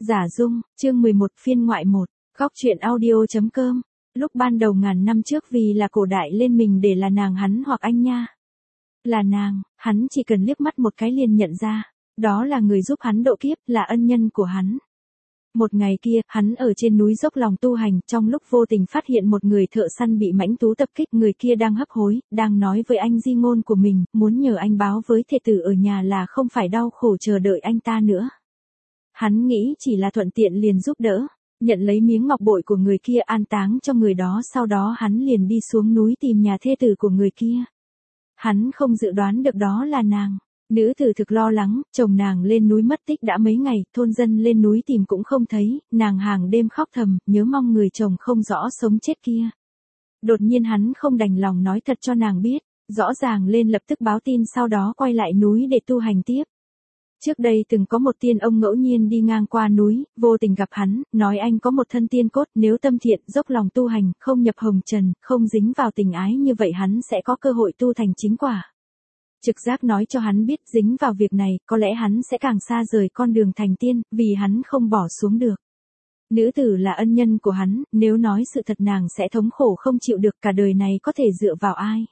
Giả dung, chương 11 phiên ngoại 1, góc truyện audio.com. Lúc ban đầu ngàn năm trước vì là cổ đại lên mình để là nàng hắn hoặc anh nha. Là nàng, hắn chỉ cần liếc mắt một cái liền nhận ra. Đó là người giúp hắn độ kiếp, là ân nhân của hắn. Một ngày kia, hắn ở trên núi dốc lòng tu hành, trong lúc vô tình phát hiện một người thợ săn bị mãnh thú tập kích, người kia đang hấp hối, đang nói với anh di ngôn của mình, muốn nhờ anh báo với thê tử ở nhà là không phải đau khổ chờ đợi anh ta nữa. Hắn nghĩ chỉ là thuận tiện liền giúp đỡ, nhận lấy miếng ngọc bội của người kia an táng cho người đó, sau đó hắn liền đi xuống núi tìm nhà thê tử của người kia. Hắn không dự đoán được đó là nàng. Nữ tử thực lo lắng, chồng nàng lên núi mất tích đã mấy ngày, thôn dân lên núi tìm cũng không thấy, nàng hàng đêm khóc thầm, nhớ mong người chồng không rõ sống chết kia. Đột nhiên hắn không đành lòng nói thật cho nàng biết, rõ ràng lên lập tức báo tin, sau đó quay lại núi để tu hành tiếp. Trước đây từng có một tiên ông ngẫu nhiên đi ngang qua núi, vô tình gặp hắn, nói anh có một thân tiên cốt, nếu tâm thiện, dốc lòng tu hành, không nhập hồng trần, không dính vào tình ái như vậy hắn sẽ có cơ hội tu thành chính quả. Trực giác nói cho hắn biết dính vào việc này, có lẽ hắn sẽ càng xa rời con đường thành tiên, vì hắn không bỏ xuống được. Nữ tử là ân nhân của hắn, nếu nói sự thật nàng sẽ thống khổ không chịu được, cả đời này có thể dựa vào ai.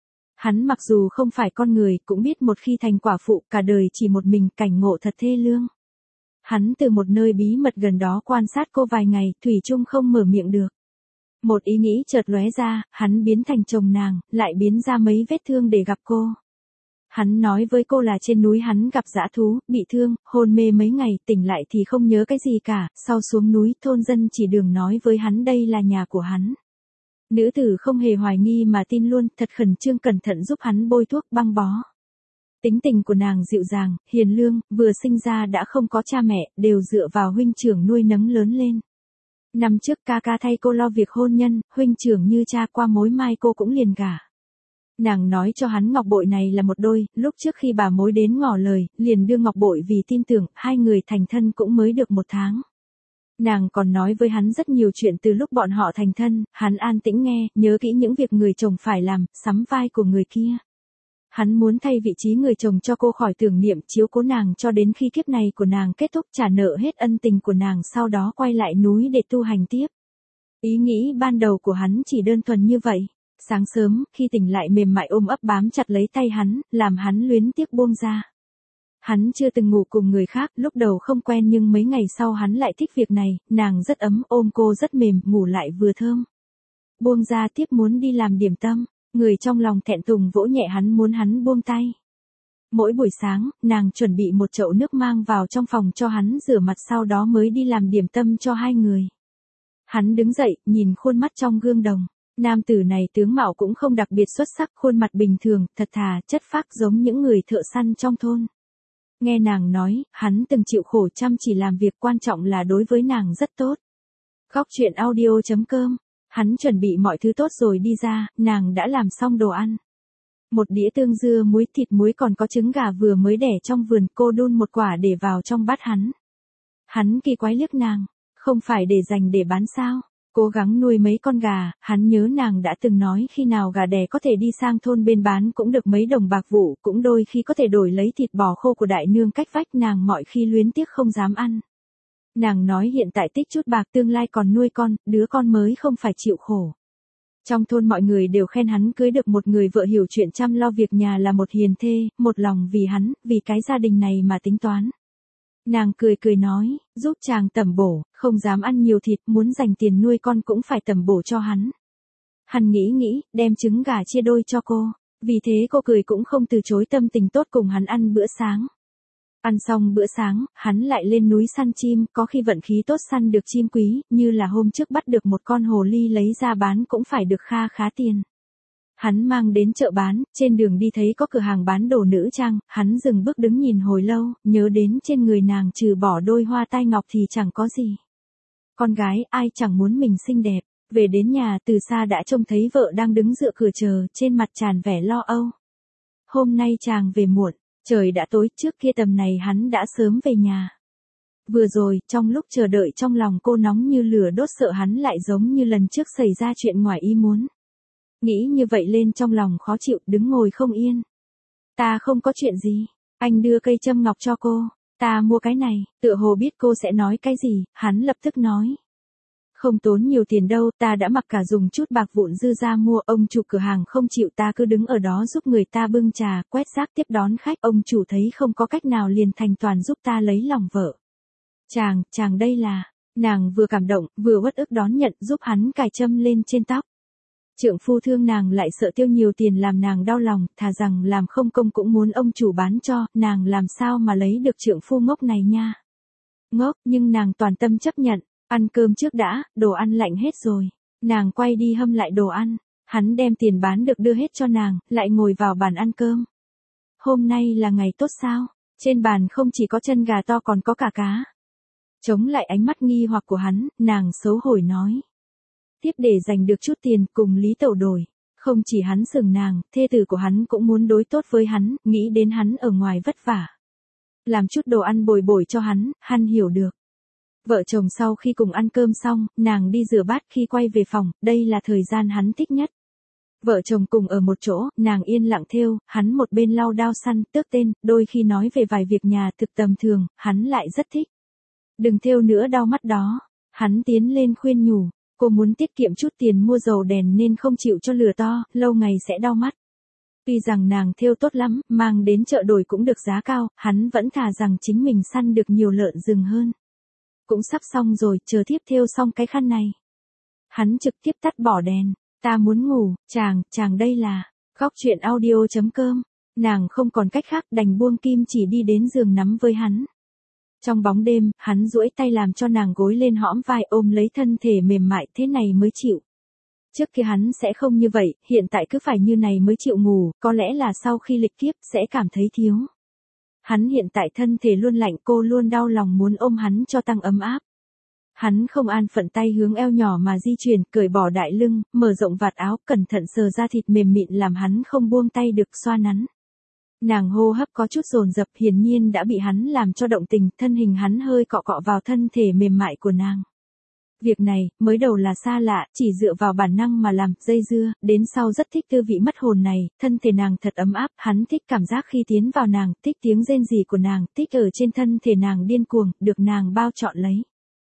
Hắn mặc dù không phải con người, cũng biết một khi thành quả phụ, cả đời chỉ một mình, cảnh ngộ thật thê lương. Hắn từ một nơi bí mật gần đó quan sát cô vài ngày, thủy chung không mở miệng được. Một ý nghĩ chợt lóe ra, hắn biến thành chồng nàng, lại biến ra mấy vết thương để gặp cô. Hắn nói với cô là trên núi hắn gặp dã thú, bị thương, hôn mê mấy ngày, tỉnh lại thì không nhớ cái gì cả, sau xuống núi, thôn dân chỉ đường nói với hắn đây là nhà của hắn. Nữ tử không hề hoài nghi mà tin luôn, thật khẩn trương cẩn thận giúp hắn bôi thuốc băng bó. Tính tình của nàng dịu dàng, hiền lương, vừa sinh ra đã không có cha mẹ, đều dựa vào huynh trưởng nuôi nấng lớn lên. Năm trước ca ca thay cô lo việc hôn nhân, huynh trưởng như cha qua mối mai cô cũng liền gả. Nàng nói cho hắn ngọc bội này là một đôi, lúc trước khi bà mối đến ngỏ lời, liền đưa ngọc bội vì tin tưởng, hai người thành thân cũng mới được 1 tháng. Nàng còn nói với hắn rất nhiều chuyện từ lúc bọn họ thành thân, hắn an tĩnh nghe, nhớ kỹ những việc người chồng phải làm, sắm vai của người kia. Hắn muốn thay vị trí người chồng cho cô khỏi tưởng niệm, chiếu cố nàng cho đến khi kiếp này của nàng kết thúc, trả nợ hết ân tình của nàng, sau đó quay lại núi để tu hành tiếp. Ý nghĩ ban đầu của hắn chỉ đơn thuần như vậy. Sáng sớm, khi tỉnh lại mềm mại ôm ấp bám chặt lấy tay hắn, làm hắn luyến tiếc buông ra. Hắn chưa từng ngủ cùng người khác, lúc đầu không quen nhưng mấy ngày sau hắn lại thích việc này, nàng rất ấm, ôm cô rất mềm, ngủ lại vừa thơm. Buông ra tiếp muốn đi làm điểm tâm, người trong lòng thẹn thùng vỗ nhẹ hắn muốn hắn buông tay. Mỗi buổi sáng, nàng chuẩn bị một chậu nước mang vào trong phòng cho hắn rửa mặt, sau đó mới đi làm điểm tâm cho hai người. Hắn đứng dậy, nhìn khuôn mắt trong gương đồng. Nam tử này tướng mạo cũng không đặc biệt xuất sắc, khuôn mặt bình thường, thật thà, chất phác giống những người thợ săn trong thôn. Nghe nàng nói, hắn từng chịu khổ chăm chỉ làm việc, quan trọng là đối với nàng rất tốt. Góc truyện audio.com. Hắn chuẩn bị mọi thứ tốt rồi đi ra, nàng đã làm xong đồ ăn. Một đĩa tương dưa muối, thịt muối, còn có trứng gà vừa mới đẻ trong vườn, cô đun một quả để vào trong bát hắn. Hắn kỳ quái liếc nàng, không phải để dành để bán sao? Cố gắng nuôi mấy con gà, hắn nhớ nàng đã từng nói khi nào gà đẻ có thể đi sang thôn bên bán cũng được mấy đồng bạc vụ, cũng đôi khi có thể đổi lấy thịt bò khô của đại nương cách vách, nàng mọi khi luyến tiếc không dám ăn. Nàng nói hiện tại tích chút bạc, tương lai còn nuôi con, đứa con mới không phải chịu khổ. Trong thôn mọi người đều khen hắn cưới được một người vợ hiểu chuyện chăm lo việc nhà, là một hiền thê, một lòng vì hắn, vì cái gia đình này mà tính toán. Nàng cười cười nói, giúp chàng tẩm bổ, không dám ăn nhiều thịt, muốn dành tiền nuôi con cũng phải tẩm bổ cho hắn. Hắn nghĩ, đem trứng gà chia đôi cho cô, vì thế cô cười cũng không từ chối, tâm tình tốt cùng hắn ăn bữa sáng. Ăn xong bữa sáng, hắn lại lên núi săn chim, có khi vận khí tốt săn được chim quý, như là hôm trước bắt được một con hồ ly lấy ra bán cũng phải được kha khá tiền. Hắn mang đến chợ bán, trên đường đi thấy có cửa hàng bán đồ nữ trang, hắn dừng bước đứng nhìn hồi lâu, nhớ đến trên người nàng trừ bỏ đôi hoa tai ngọc thì chẳng có gì. Con gái, ai chẳng muốn mình xinh đẹp, về đến nhà từ xa đã trông thấy vợ đang đứng dựa cửa chờ, trên mặt tràn vẻ lo âu. Hôm nay chàng về muộn, trời đã tối, trước kia tầm này hắn đã sớm về nhà. Vừa rồi, trong lúc chờ đợi trong lòng cô nóng như lửa đốt, sợ hắn lại giống như lần trước xảy ra chuyện ngoài ý muốn. Nghĩ như vậy lên trong lòng khó chịu, đứng ngồi không yên. Ta không có chuyện gì, anh đưa cây châm ngọc cho cô. Ta mua cái này, tựa hồ biết cô sẽ nói cái gì, hắn lập tức nói. Không tốn nhiều tiền đâu, ta đã mặc cả dùng chút bạc vụn dư ra mua, ông chủ cửa hàng không chịu, ta cứ đứng ở đó giúp người ta bưng trà, quét rác tiếp đón khách, ông chủ thấy không có cách nào liền thành toàn giúp ta lấy lòng vợ. Chàng đây là, nàng vừa cảm động, vừa uất ức đón nhận giúp hắn cài châm lên trên tóc. Trượng phu thương nàng lại sợ tiêu nhiều tiền làm nàng đau lòng, thà rằng làm không công cũng muốn ông chủ bán cho, nàng làm sao mà lấy được trượng phu ngốc này nha. Ngốc, nhưng nàng toàn tâm chấp nhận. Ăn cơm trước đã, đồ ăn lạnh hết rồi. Nàng quay đi hâm lại đồ ăn. Hắn đem tiền bán được đưa hết cho nàng, lại ngồi vào bàn ăn cơm. Hôm nay là ngày tốt sao? Trên bàn không chỉ có chân gà to còn có cả cá. Chống lại ánh mắt nghi hoặc của hắn, nàng xấu hổ nói. Tiếp để giành được chút tiền cùng Lý Tẩu đổi. Không chỉ hắn sừng nàng, thê tử của hắn cũng muốn đối tốt với hắn, nghĩ đến hắn ở ngoài vất vả. Làm chút đồ ăn bồi bổi cho hắn hiểu được. Vợ chồng sau khi cùng ăn cơm xong, nàng đi rửa bát, khi quay về phòng, đây là thời gian hắn thích nhất. Vợ chồng cùng ở một chỗ, nàng yên lặng thêu, hắn một bên lau đao săn, tước tên, đôi khi nói về vài việc nhà thực tầm thường, hắn lại rất thích. Đừng thêu nữa đau mắt đó. Hắn tiến lên khuyên nhủ, cô muốn tiết kiệm chút tiền mua dầu đèn nên không chịu cho lửa to, lâu ngày sẽ đau mắt. Tuy rằng nàng thêu tốt lắm, mang đến chợ đổi cũng được giá cao, hắn vẫn thà rằng chính mình săn được nhiều lợn rừng hơn. Cũng sắp xong rồi, chờ thiếp thêu xong cái khăn này. Hắn trực tiếp tắt bỏ đèn, ta muốn ngủ, chàng đây là, góc truyện audio.com, nàng không còn cách khác đành buông kim chỉ đi đến giường nắm với hắn. Trong bóng đêm, hắn duỗi tay làm cho nàng gối lên hõm vai ôm lấy thân thể mềm mại thế này mới chịu. Trước kia hắn sẽ không như vậy, hiện tại cứ phải như này mới chịu ngủ, có lẽ là sau khi lịch kiếp sẽ cảm thấy thiếu. Hắn hiện tại thân thể luôn lạnh, cô luôn đau lòng muốn ôm hắn cho tăng ấm áp. Hắn không an phận tay hướng eo nhỏ mà di chuyển, cởi bỏ đại lưng, mở rộng vạt áo, cẩn thận sờ ra thịt mềm mịn làm hắn không buông tay được xoa nắn. Nàng hô hấp có chút dồn dập, hiển nhiên đã bị hắn làm cho động tình, thân hình hắn hơi cọ cọ vào thân thể mềm mại của nàng. Việc này, mới đầu là xa lạ, chỉ dựa vào bản năng mà làm, dây dưa, đến sau rất thích tư vị mất hồn này, thân thể nàng thật ấm áp, hắn thích cảm giác khi tiến vào nàng, thích tiếng rên rỉ của nàng, thích ở trên thân thể nàng điên cuồng, được nàng bao trọn lấy.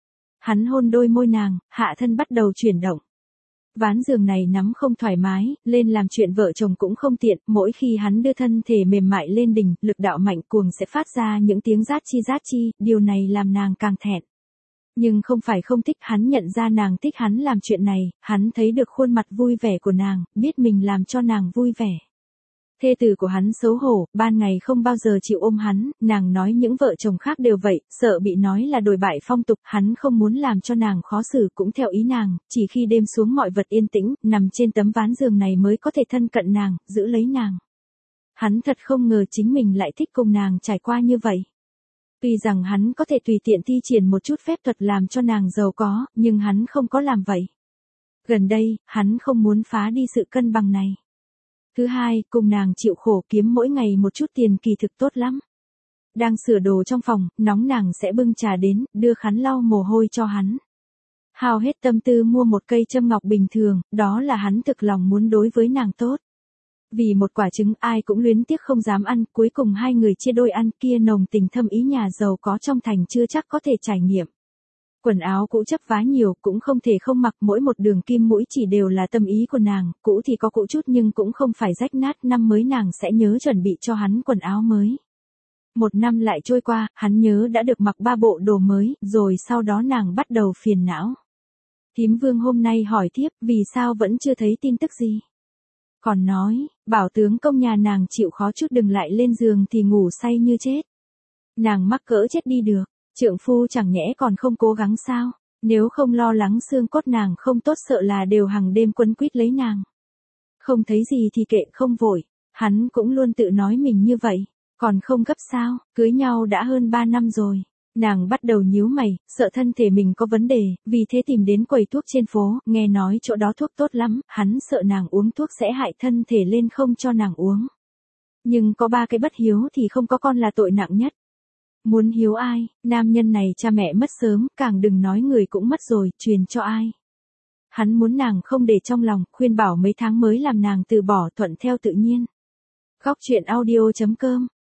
Hắn hôn đôi môi nàng, hạ thân bắt đầu chuyển động. Ván giường này nắm không thoải mái, lên làm chuyện vợ chồng cũng không tiện, mỗi khi hắn đưa thân thể mềm mại lên đỉnh, lực đạo mạnh cuồng sẽ phát ra những tiếng rát chi, điều này làm nàng càng thẹn. Nhưng không phải không thích, hắn nhận ra nàng thích hắn làm chuyện này, hắn thấy được khuôn mặt vui vẻ của nàng, biết mình làm cho nàng vui vẻ. Thê tử của hắn xấu hổ, ban ngày không bao giờ chịu ôm hắn, nàng nói những vợ chồng khác đều vậy, sợ bị nói là đồi bại phong tục, hắn không muốn làm cho nàng khó xử cũng theo ý nàng, chỉ khi đêm xuống mọi vật yên tĩnh, nằm trên tấm ván giường này mới có thể thân cận nàng, giữ lấy nàng. Hắn thật không ngờ chính mình lại thích cùng nàng trải qua như vậy. Tuy rằng hắn có thể tùy tiện thi triển một chút phép thuật làm cho nàng giàu có, nhưng hắn không có làm vậy. Gần đây, hắn không muốn phá đi sự cân bằng này. Thứ hai, cùng nàng chịu khổ kiếm mỗi ngày một chút tiền kỳ thực tốt lắm. Đang sửa đồ trong phòng, nóng nàng sẽ bưng trà đến, đưa khăn lau mồ hôi cho hắn. Hao hết tâm tư mua một cây châm ngọc bình thường, đó là hắn thực lòng muốn đối với nàng tốt. Vì một quả trứng ai cũng luyến tiếc không dám ăn, cuối cùng hai người chia đôi ăn, kia nồng tình thâm ý nhà giàu có trong thành chưa chắc có thể trải nghiệm. Quần áo cũ chấp vá nhiều cũng không thể không mặc, mỗi một đường kim mũi chỉ đều là tâm ý của nàng, cũ thì có cũ chút nhưng cũng không phải rách nát, năm mới nàng sẽ nhớ chuẩn bị cho hắn quần áo mới. Một năm lại trôi qua, hắn nhớ đã được mặc 3 bộ đồ mới, rồi sau đó nàng bắt đầu phiền não. Thím Vương hôm nay hỏi tiếp, vì sao vẫn chưa thấy tin tức gì? Còn nói, bảo tướng công nhà nàng chịu khó chút đừng lại lên giường thì ngủ say như chết. Nàng mắc cỡ chết đi được. Trượng phu chẳng nhẽ còn không cố gắng sao, nếu không lo lắng xương cốt nàng không tốt sợ là đều hàng đêm quấn quýt lấy nàng. Không thấy gì thì kệ không vội, hắn cũng luôn tự nói mình như vậy, còn không gấp sao, cưới nhau đã hơn 3 năm rồi. Nàng bắt đầu nhíu mày, sợ thân thể mình có vấn đề, vì thế tìm đến quầy thuốc trên phố, nghe nói chỗ đó thuốc tốt lắm, hắn sợ nàng uống thuốc sẽ hại thân thể lên không cho nàng uống. Nhưng có 3 cái bất hiếu thì không có con là tội nặng nhất. Muốn hiếu ai, nam nhân này cha mẹ mất sớm, càng đừng nói người cũng mất rồi, truyền cho ai. Hắn muốn nàng không để trong lòng, khuyên bảo mấy tháng mới làm nàng từ bỏ, thuận theo tự nhiên. Góc truyện audio.com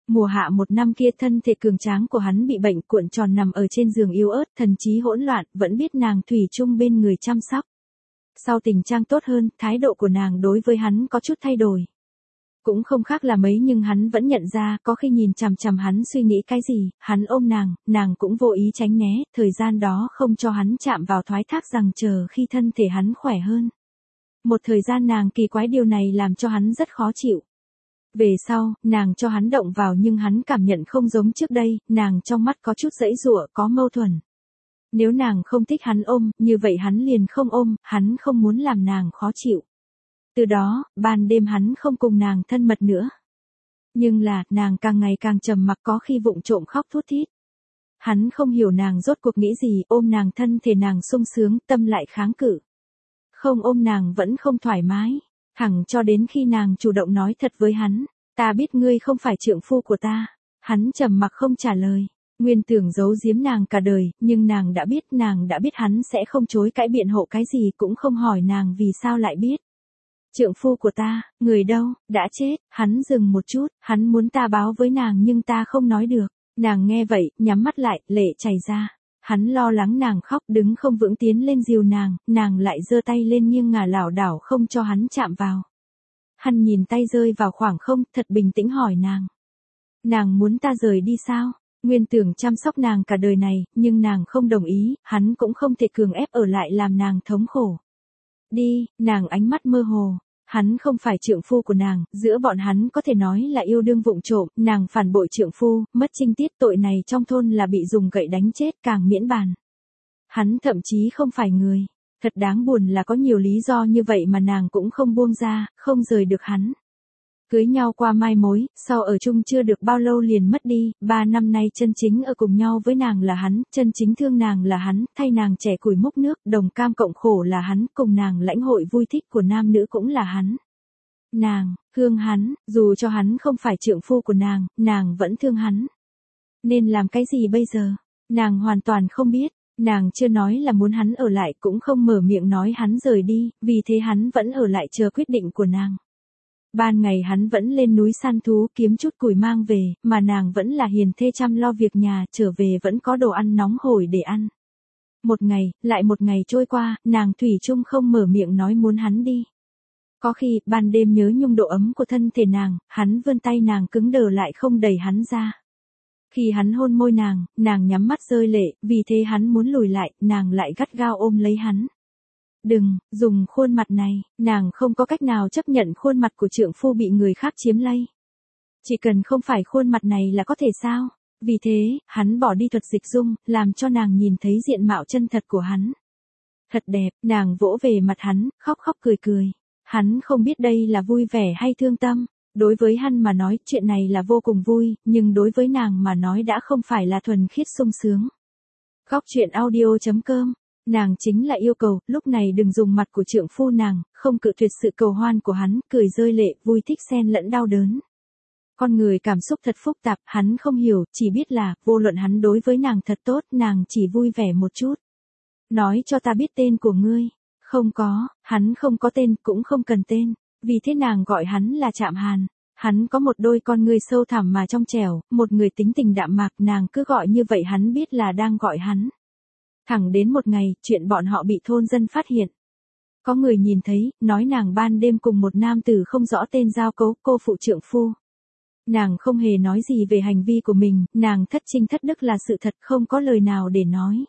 Mùa hạ một năm kia thân thể cường tráng của hắn bị bệnh cuộn tròn nằm ở trên giường yếu ớt, thần trí hỗn loạn, vẫn biết nàng thủy chung bên người chăm sóc. Sau tình trạng tốt hơn, thái độ của nàng đối với hắn có chút thay đổi. Cũng không khác là mấy nhưng hắn vẫn nhận ra, có khi nhìn chằm chằm hắn suy nghĩ cái gì, hắn ôm nàng cũng vô ý tránh né, thời gian đó không cho hắn chạm vào, thoái thác rằng chờ khi thân thể hắn khỏe hơn. Một thời gian nàng kỳ quái, điều này làm cho hắn rất khó chịu. Về sau, nàng cho hắn động vào nhưng hắn cảm nhận không giống trước đây, nàng trong mắt có chút giãy giụa, có mâu thuẫn. Nếu nàng không thích hắn ôm, như vậy hắn liền không ôm, hắn không muốn làm nàng khó chịu. Từ đó, ban đêm hắn không cùng nàng thân mật nữa. Nhưng là, nàng càng ngày càng trầm mặc, có khi vụng trộm khóc thút thít. Hắn không hiểu nàng rốt cuộc nghĩ gì, ôm nàng thân thể nàng sung sướng, tâm lại kháng cự. Không ôm nàng vẫn không thoải mái, thẳng cho đến khi nàng chủ động nói thật với hắn, ta biết ngươi không phải trượng phu của ta. Hắn trầm mặc không trả lời. Nguyên tưởng giấu giếm nàng cả đời, nhưng nàng đã biết hắn sẽ không chối cãi biện hộ cái gì, cũng không hỏi nàng vì sao lại biết. Trượng phu của ta, người đâu, đã chết. Hắn dừng một chút, hắn muốn ta báo với nàng nhưng ta không nói được. Nàng nghe vậy, nhắm mắt lại, lệ chảy ra. Hắn lo lắng nàng khóc, đứng không vững tiến lên dìu nàng lại giơ tay lên nghiêng ngả lảo đảo không cho hắn chạm vào. Hắn nhìn tay rơi vào khoảng không, thật bình tĩnh hỏi nàng. Nàng muốn ta rời đi sao? Nguyên tưởng chăm sóc nàng cả đời này, nhưng nàng không đồng ý, hắn cũng không thể cường ép ở lại làm nàng thống khổ. Đi, nàng ánh mắt mơ hồ. Hắn không phải trượng phu của nàng, giữa bọn hắn có thể nói là yêu đương vụng trộm, nàng phản bội trượng phu, mất trinh tiết, tội này trong thôn là bị dùng gậy đánh chết, càng miễn bàn. Hắn thậm chí không phải người. Thật đáng buồn là có nhiều lý do như vậy mà nàng cũng không buông ra, không rời được hắn. Cưới nhau qua mai mối, sau ở chung chưa được bao lâu liền mất đi, 3 năm nay chân chính ở cùng nhau với nàng là hắn, chân chính thương nàng là hắn, thay nàng chẻ củi múc nước, đồng cam cộng khổ là hắn, cùng nàng lãnh hội vui thích của nam nữ cũng là hắn. Nàng, thương hắn, dù cho hắn không phải trượng phu của nàng vẫn thương hắn. Nên làm cái gì bây giờ? Nàng hoàn toàn không biết, nàng chưa nói là muốn hắn ở lại, cũng không mở miệng nói hắn rời đi, vì thế hắn vẫn ở lại chờ quyết định của nàng. Ban ngày hắn vẫn lên núi săn thú kiếm chút củi mang về, mà nàng vẫn là hiền thê chăm lo việc nhà, trở về vẫn có đồ ăn nóng hổi để ăn. Một ngày, lại một ngày trôi qua, nàng thủy chung không mở miệng nói muốn hắn đi. Có khi, ban đêm nhớ nhung độ ấm của thân thể nàng, hắn vươn tay nàng cứng đờ lại không đẩy hắn ra. Khi hắn hôn môi nàng nhắm mắt rơi lệ, vì thế hắn muốn lùi lại, nàng lại gắt gao ôm lấy hắn. Đừng, dùng khuôn mặt này, nàng không có cách nào chấp nhận khuôn mặt của trượng phu bị người khác chiếm lấy. Chỉ cần không phải khuôn mặt này là có thể sao? Vì thế, hắn bỏ đi thuật dịch dung, làm cho nàng nhìn thấy diện mạo chân thật của hắn. Thật đẹp, nàng vỗ về mặt hắn, khóc khóc cười cười. Hắn không biết đây là vui vẻ hay thương tâm. Đối với hắn mà nói, chuyện này là vô cùng vui, nhưng đối với nàng mà nói đã không phải là thuần khiết sung sướng. Góc truyện audio.com. Nàng chính là yêu cầu, lúc này đừng dùng mặt của trượng phu nàng, không cự tuyệt sự cầu hoan của hắn, cười rơi lệ, vui thích xen lẫn đau đớn. Con người cảm xúc thật phức tạp, hắn không hiểu, chỉ biết là, vô luận hắn đối với nàng thật tốt, nàng chỉ vui vẻ một chút. Nói cho ta biết tên của ngươi. Không có, hắn không có tên, cũng không cần tên. Vì thế nàng gọi hắn là Trạm Hàn. Hắn có một đôi con ngươi sâu thẳm mà trong trẻo, một người tính tình đạm mạc, nàng cứ gọi như vậy hắn biết là đang gọi hắn. Thẳng đến một ngày, chuyện bọn họ bị thôn dân phát hiện. Có người nhìn thấy, nói nàng ban đêm cùng một nam tử không rõ tên giao cấu, cô phụ trượng phu. Nàng không hề nói gì về hành vi của mình, nàng thất trinh thất đức là sự thật, không có lời nào để nói.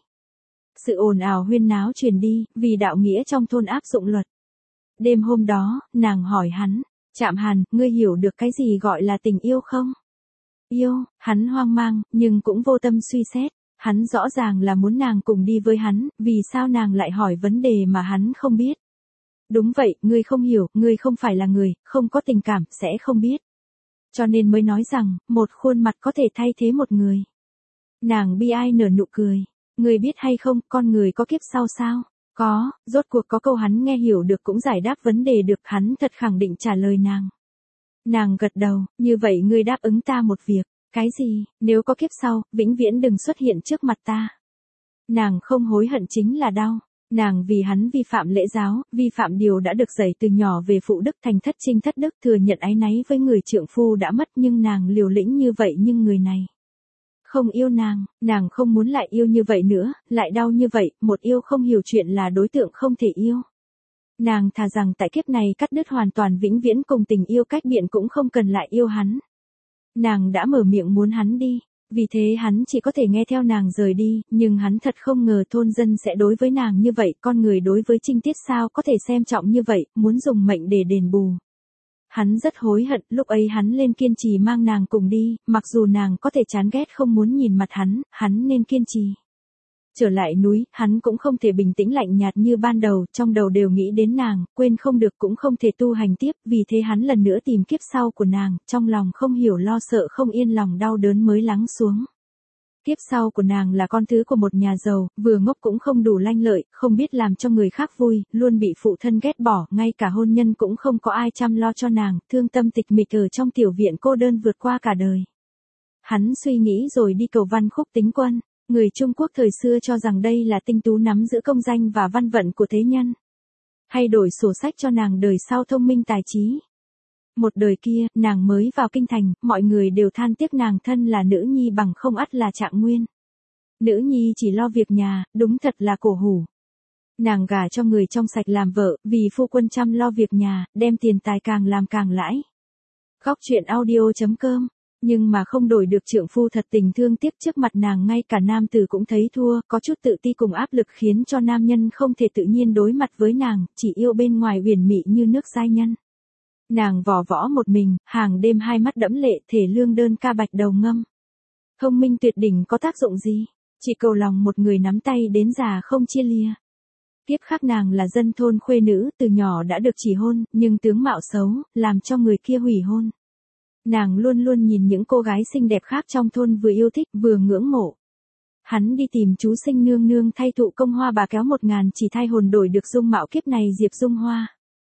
Sự ồn ào huyên náo truyền đi, vì đạo nghĩa trong thôn áp dụng luật. Đêm hôm đó, nàng hỏi hắn, Trạm Hàn, ngươi hiểu được cái gì gọi là tình yêu không? Yêu, hắn hoang mang, nhưng cũng vô tâm suy xét. Hắn rõ ràng là muốn nàng cùng đi với hắn, vì sao nàng lại hỏi vấn đề mà hắn không biết. Đúng vậy, ngươi không hiểu, ngươi không phải là người, không có tình cảm, sẽ không biết. Cho nên mới nói rằng, một khuôn mặt có thể thay thế một người. Nàng bi ai nở nụ cười. Ngươi biết hay không, con người có kiếp sau sao? Có, rốt cuộc có câu hắn nghe hiểu được cũng giải đáp vấn đề được, hắn thật khẳng định trả lời nàng. Nàng gật đầu, như vậy ngươi đáp ứng ta một việc. Cái gì, nếu có kiếp sau, vĩnh viễn đừng xuất hiện trước mặt ta. Nàng không hối hận chính là đau. Nàng vì hắn vi phạm lễ giáo, vi phạm điều đã được dạy từ nhỏ về phụ đức thành thất trinh thất đức, thừa nhận áy náy với người trượng phu đã mất, nhưng nàng liều lĩnh như vậy nhưng người này không yêu nàng không muốn lại yêu như vậy nữa, lại đau như vậy, một yêu không hiểu chuyện là đối tượng không thể yêu. Nàng thà rằng tại kiếp này cắt đứt hoàn toàn vĩnh viễn cùng tình yêu cách biệt cũng không cần lại yêu hắn. Nàng đã mở miệng muốn hắn đi, vì thế hắn chỉ có thể nghe theo nàng rời đi, nhưng hắn thật không ngờ thôn dân sẽ đối với nàng như vậy, con người đối với Trinh Tiết sao có thể xem trọng như vậy, muốn dùng mệnh để đền bù. Hắn rất hối hận, lúc ấy hắn nên kiên trì mang nàng cùng đi, mặc dù nàng có thể chán ghét không muốn nhìn mặt hắn nên kiên trì. Trở lại núi, hắn cũng không thể bình tĩnh lạnh nhạt như ban đầu, trong đầu đều nghĩ đến nàng, quên không được cũng không thể tu hành tiếp, vì thế hắn lần nữa tìm kiếp sau của nàng, trong lòng không hiểu lo sợ không yên lòng đau đớn mới lắng xuống. Kiếp sau của nàng là con thứ của một nhà giàu, vừa ngốc cũng không đủ lanh lợi, không biết làm cho người khác vui, luôn bị phụ thân ghét bỏ, ngay cả hôn nhân cũng không có ai chăm lo cho nàng, thương tâm tịch mịch ở trong tiểu viện cô đơn vượt qua cả đời. Hắn suy nghĩ rồi đi cầu Văn Khúc Tính Quân. Người Trung Quốc thời xưa cho rằng đây là tinh tú nắm giữ công danh và văn vận của thế nhân. Hay đổi sổ sách cho nàng đời sau thông minh tài trí. Một đời kia, nàng mới vào kinh thành, mọi người đều than tiếc nàng thân là nữ nhi bằng không ắt là Trạng Nguyên. Nữ nhi chỉ lo việc nhà, đúng thật là cổ hủ. Nàng gả cho người trong sạch làm vợ, vì phu quân chăm lo việc nhà, đem tiền tài càng làm càng lãi. Góc truyện audio.com. Nhưng mà không đổi được trượng phu thật tình thương tiếc, trước mặt nàng ngay cả nam tử cũng thấy thua, có chút tự ti cùng áp lực khiến cho nam nhân không thể tự nhiên đối mặt với nàng, chỉ yêu bên ngoài huyền mị như nước giai nhân. Nàng vò võ một mình, hàng đêm hai mắt đẫm lệ, thể lương đơn ca bạch đầu ngâm. Thông minh tuyệt đỉnh có tác dụng gì? Chỉ cầu lòng một người nắm tay đến già không chia lìa. Kiếp khác nàng là dân thôn khuê nữ, từ nhỏ đã được chỉ hôn, nhưng tướng mạo xấu, làm cho người kia hủy hôn. Nàng luôn luôn nhìn những cô gái xinh đẹp khác trong thôn vừa yêu thích vừa ngưỡng mộ. Hắn đi tìm chú sinh nương nương thay thụ công hoa bà kéo 1000 chỉ thay hồn đổi được dung mạo kiếp này Diệp Dung Hoa.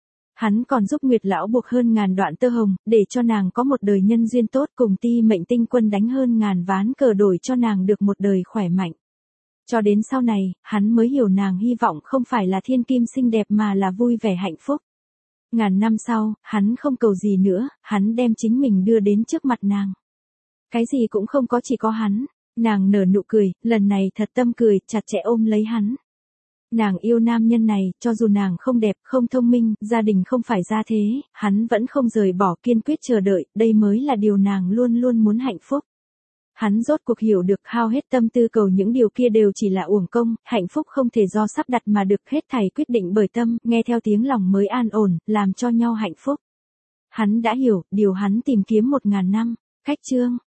Hắn còn giúp Nguyệt lão buộc hơn 1000 đoạn tơ hồng, để cho nàng có một đời nhân duyên tốt, cùng Ti Mệnh Tinh Quân đánh hơn 1000 ván cờ đổi cho nàng được một đời khỏe mạnh. Cho đến sau này, hắn mới hiểu nàng hy vọng không phải là thiên kim xinh đẹp mà là vui vẻ hạnh phúc. 1000 năm sau, hắn không cầu gì nữa, hắn đem chính mình đưa đến trước mặt nàng. Cái gì cũng không có, chỉ có hắn. Nàng nở nụ cười, lần này thật tâm cười, chặt chẽ ôm lấy hắn. Nàng yêu nam nhân này, cho dù nàng không đẹp, không thông minh, gia đình không phải gia thế, hắn vẫn không rời bỏ, kiên quyết chờ đợi, đây mới là điều nàng luôn luôn muốn hạnh phúc. Hắn rốt cuộc hiểu được, hao hết tâm tư cầu những điều kia đều chỉ là uổng công, hạnh phúc không thể do sắp đặt mà được, hết thảy quyết định bởi tâm, nghe theo tiếng lòng mới an ổn, làm cho nhau hạnh phúc. Hắn đã hiểu, điều hắn tìm kiếm 1000 năm. Khách chương.